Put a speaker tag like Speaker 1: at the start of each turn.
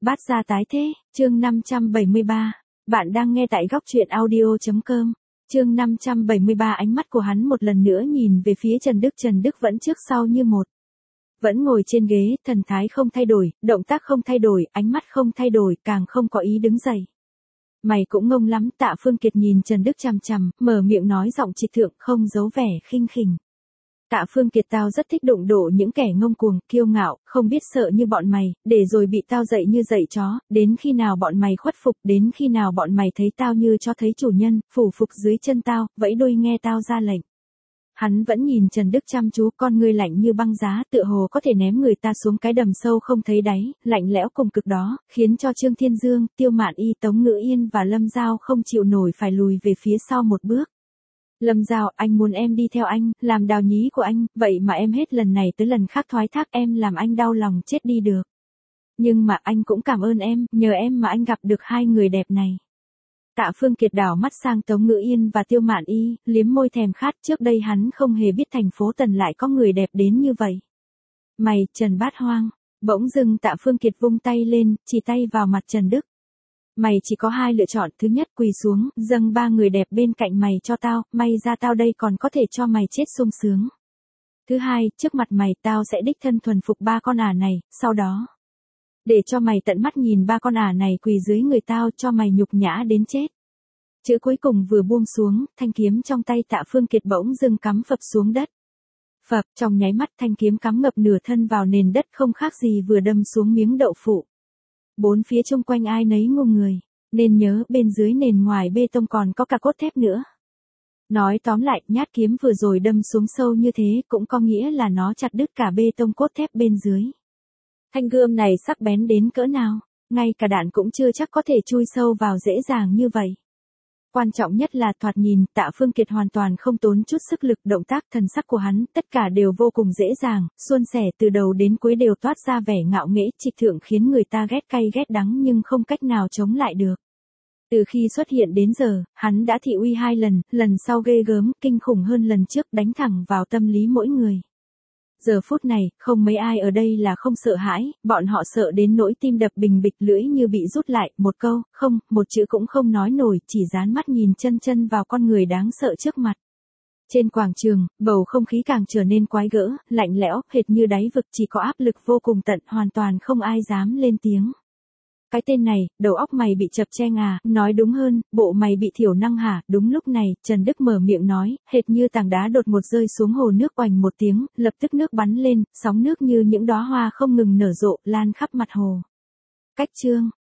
Speaker 1: Bát gia tái thế, chương 573. Bạn đang nghe tại góc truyện audio.com. Chương 573. Ánh mắt của hắn một lần nữa nhìn về phía Trần Đức. Trần Đức vẫn trước sau như một. Vẫn ngồi trên ghế, thần thái không thay đổi, động tác không thay đổi, ánh mắt không thay đổi, càng không có ý đứng dậy. Mày cũng ngông lắm. Tạ Phương Kiệt nhìn Trần Đức chằm chằm, mở miệng nói giọng trịch thượng, không giấu vẻ khinh khỉnh. Tạ Phương Kiệt, tao rất thích đụng độ những kẻ ngông cuồng, kiêu ngạo, không biết sợ như bọn mày, để rồi bị tao dạy như dạy chó, đến khi nào bọn mày khuất phục, đến khi nào bọn mày thấy tao như cho thấy chủ nhân, phủ phục dưới chân tao, vẫy đuôi nghe tao ra lệnh. Hắn vẫn nhìn Trần Đức chăm chú, con ngươi lạnh như băng giá, tựa hồ có thể ném người ta xuống cái đầm sâu không thấy đáy, lạnh lẽo cùng cực đó, khiến cho Trương Thiên Dương, Tiêu Mạn Y, Tống Ngữ Yên và Lâm Giao không chịu nổi phải lùi về phía sau một bước. Lâm Giao, anh muốn em đi theo anh, làm đào nhí của anh, vậy mà em hết lần này tới lần khác thoái thác em, làm anh đau lòng chết đi được. Nhưng mà anh cũng cảm ơn em, nhờ em mà anh gặp được hai người đẹp này. Tạ Phương Kiệt đảo mắt sang Tống Ngữ Yên và Tiêu Mạn Y, liếm môi thèm khát, trước đây hắn không hề biết thành phố Tần lại có người đẹp đến như vậy. Mày, Trần Bát Hoang, bỗng dưng Tạ Phương Kiệt vung tay lên, chỉ tay vào mặt Trần Đức. Mày chỉ có hai lựa chọn, thứ nhất quỳ xuống, dâng ba người đẹp bên cạnh mày cho tao, may ra tao đây còn có thể cho mày chết sung sướng. Thứ hai, trước mặt mày tao sẽ đích thân thuần phục ba con ả này, sau đó để cho mày tận mắt nhìn ba con ả này quỳ dưới người tao, cho mày nhục nhã đến chết. Chữ cuối cùng vừa buông xuống, thanh kiếm trong tay Tạ Phương Kiệt bỗng dưng cắm phập xuống đất. Phập, trong nháy mắt thanh kiếm cắm ngập nửa thân vào nền đất, không khác gì vừa đâm xuống miếng đậu phụ. Bốn phía xung quanh ai nấy ngu người, nên nhớ bên dưới nền ngoài bê tông còn có cả cốt thép nữa. Nói tóm lại, nhát kiếm vừa rồi đâm xuống sâu như thế cũng có nghĩa là nó chặt đứt cả bê tông cốt thép bên dưới. Thanh gươm này sắc bén đến cỡ nào, ngay cả đạn cũng chưa chắc có thể chui sâu vào dễ dàng như vậy. Quan trọng nhất là thoạt nhìn, Tạ Phương Kiệt hoàn toàn không tốn chút sức lực, động tác thần sắc của hắn, tất cả đều vô cùng dễ dàng, suôn sẻ, từ đầu đến cuối đều toát ra vẻ ngạo nghễ, trịch thượng, khiến người ta ghét cay ghét đắng nhưng không cách nào chống lại được. Từ khi xuất hiện đến giờ, hắn đã thị uy hai lần, lần sau ghê gớm, kinh khủng hơn lần trước, đánh thẳng vào tâm lý mỗi người. Giờ phút này, không mấy ai ở đây là không sợ hãi, bọn họ sợ đến nỗi tim đập bình bịch, lưỡi như bị rút lại, một câu, không, một chữ cũng không nói nổi, chỉ dán mắt nhìn chân chân vào con người đáng sợ trước mặt. Trên quảng trường, bầu không khí càng trở nên quái gở, lạnh lẽo, hệt như đáy vực, chỉ có áp lực vô cùng tận, hoàn toàn không ai dám lên tiếng. Cái tên này, đầu óc mày bị chập cheng à, nói đúng hơn, bộ mày bị thiểu năng hả? Đúng lúc này, Trần Đức mở miệng nói, hệt như tảng đá đột ngột rơi xuống hồ nước, oành một tiếng, lập tức nước bắn lên, sóng nước như những đóa hoa không ngừng nở rộ, lan khắp mặt hồ. Cách chương